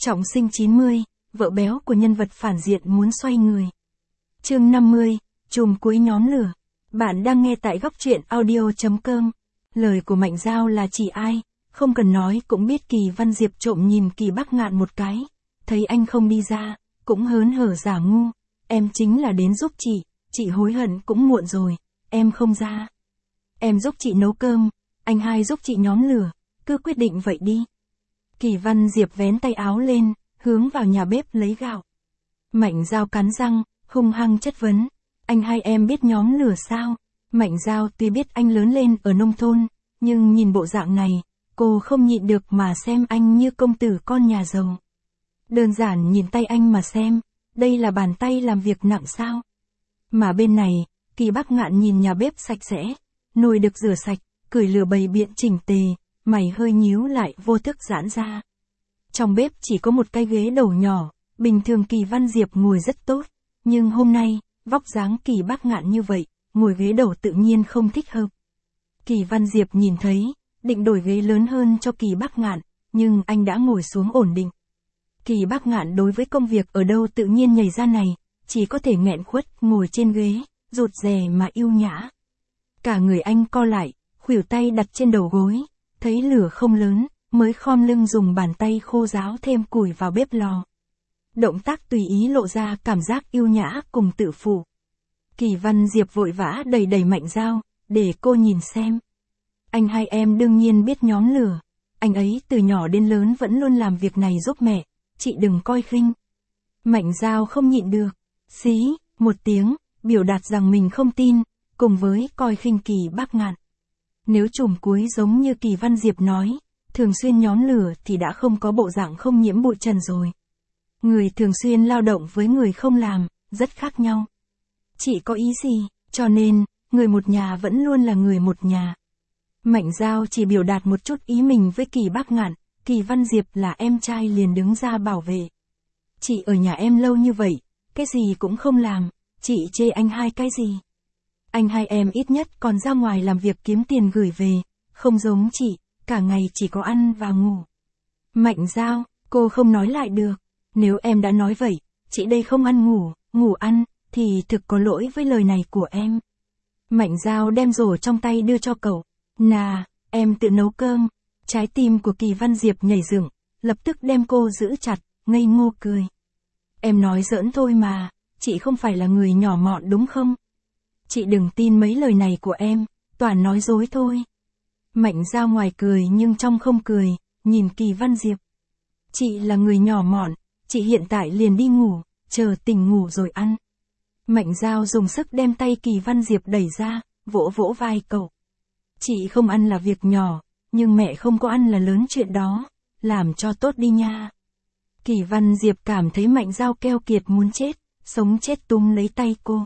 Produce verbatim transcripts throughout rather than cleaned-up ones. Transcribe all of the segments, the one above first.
Trọng sinh chín mươi, vợ béo của nhân vật phản diện muốn xoay người. Chương năm mươi, chùm cuối nhóm lửa. Bạn đang nghe tại góc truyện audio chấm com. Lời của Mạnh Dao là chỉ ai, không cần nói cũng biết Kỳ Văn Diệp trộm nhìn Kỳ Bắc Ngạn một cái. Thấy anh không đi ra, cũng hớn hở giả ngu. Em chính là đến giúp chị, chị hối hận cũng muộn rồi, em không ra. Em giúp chị nấu cơm, anh hai giúp chị nhóm lửa, cứ quyết định vậy đi. Kỳ Văn Diệp vén tay áo lên, hướng vào nhà bếp lấy gạo. Mạnh Dao cắn răng, hung hăng chất vấn. Anh hai em biết nhóm lửa sao? Mạnh Dao tuy biết anh lớn lên ở nông thôn, nhưng nhìn bộ dạng này, cô không nhịn được mà xem anh như công tử con nhà giàu. Đơn giản nhìn tay anh mà xem, đây là bàn tay làm việc nặng sao? Mà bên này, Kỳ Bắc Ngạn nhìn nhà bếp sạch sẽ, nồi được rửa sạch, củi lửa bày biện chỉnh tề, mày hơi nhíu lại vô thức giãn ra. Trong bếp chỉ có một cái ghế đầu nhỏ, bình thường Kỳ Văn Diệp ngồi rất tốt, nhưng hôm nay, vóc dáng Kỳ Bắc Ngạn như vậy, ngồi ghế đầu tự nhiên không thích hợp. Kỳ Văn Diệp nhìn thấy, định đổi ghế lớn hơn cho Kỳ Bắc Ngạn, nhưng anh đã ngồi xuống ổn định. Kỳ Bắc Ngạn đối với công việc ở đâu tự nhiên nhảy ra này, chỉ có thể nghẹn khuất ngồi trên ghế, rụt rè mà yêu nhã. Cả người anh co lại, khuỷu tay đặt trên đầu gối, thấy lửa không lớn, mới khom lưng dùng bàn tay khô ráo thêm củi vào bếp lò. Động tác tùy ý lộ ra cảm giác yêu nhã cùng tự phụ. Kỳ Văn Diệp vội vã đẩy đẩy Mạnh Dao, để cô nhìn xem. Anh hai em đương nhiên biết nhóm lửa, anh ấy từ nhỏ đến lớn vẫn luôn làm việc này giúp mẹ, chị đừng coi khinh. Mạnh Dao không nhịn được, xí, một tiếng, biểu đạt rằng mình không tin, cùng với coi khinh Kỳ Bắc Ngạn. Nếu chùm cuối giống như Kỳ Văn Diệp nói, thường xuyên nhóm lửa thì đã không có bộ dạng không nhiễm bụi trần rồi. Người thường xuyên lao động với người không làm, rất khác nhau. Chị có ý gì, cho nên, người một nhà vẫn luôn là người một nhà. Mạnh Dao chỉ biểu đạt một chút ý mình với Kỳ Bắc Ngạn, Kỳ Văn Diệp là em trai liền đứng ra bảo vệ. Chị ở nhà em lâu như vậy, cái gì cũng không làm, chị chê anh hai cái gì? Anh hai em ít nhất còn ra ngoài làm việc kiếm tiền gửi về, không giống chị, cả ngày chỉ có ăn và ngủ. Mạnh Dao, cô không nói lại được, nếu em đã nói vậy, chị đây không ăn ngủ, ngủ ăn, thì thực có lỗi với lời này của em. Mạnh Dao đem rổ trong tay đưa cho cậu, nà, em tự nấu cơm. Trái tim của Kỳ Văn Diệp nhảy dựng, lập tức đem cô giữ chặt, ngây ngô cười. Em nói giỡn thôi mà, chị không phải là người nhỏ mọn đúng không? Chị đừng tin mấy lời này của em, toàn nói dối thôi. Mạnh Dao ngoài cười nhưng trong không cười, nhìn Kỳ Văn Diệp. Chị là người nhỏ mọn, chị hiện tại liền đi ngủ, chờ tỉnh ngủ rồi ăn. Mạnh Dao dùng sức đem tay Kỳ Văn Diệp đẩy ra, vỗ vỗ vai cậu. Chị không ăn là việc nhỏ, nhưng mẹ không có ăn là lớn chuyện đó, làm cho tốt đi nha. Kỳ Văn Diệp cảm thấy Mạnh Dao keo kiệt muốn chết, sống chết túm lấy tay cô.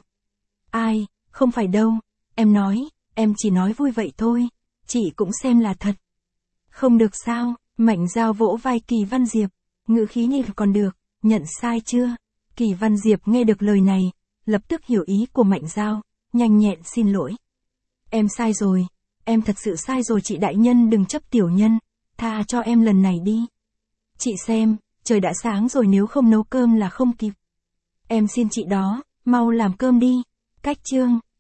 Ai, không phải đâu, em nói, em chỉ nói vui vậy thôi, chị cũng xem là thật. Không được sao, Mạnh Dao vỗ vai Kỳ Văn Diệp, ngữ khí như còn được, nhận sai chưa? Kỳ Văn Diệp nghe được lời này, lập tức hiểu ý của Mạnh Dao, nhanh nhẹn xin lỗi. Em sai rồi, em thật sự sai rồi chị đại nhân đừng chấp tiểu nhân, tha cho em lần này đi. Chị xem, trời đã sáng rồi nếu không nấu cơm là không kịp. Em xin chị đó, mau làm cơm đi. Cách chương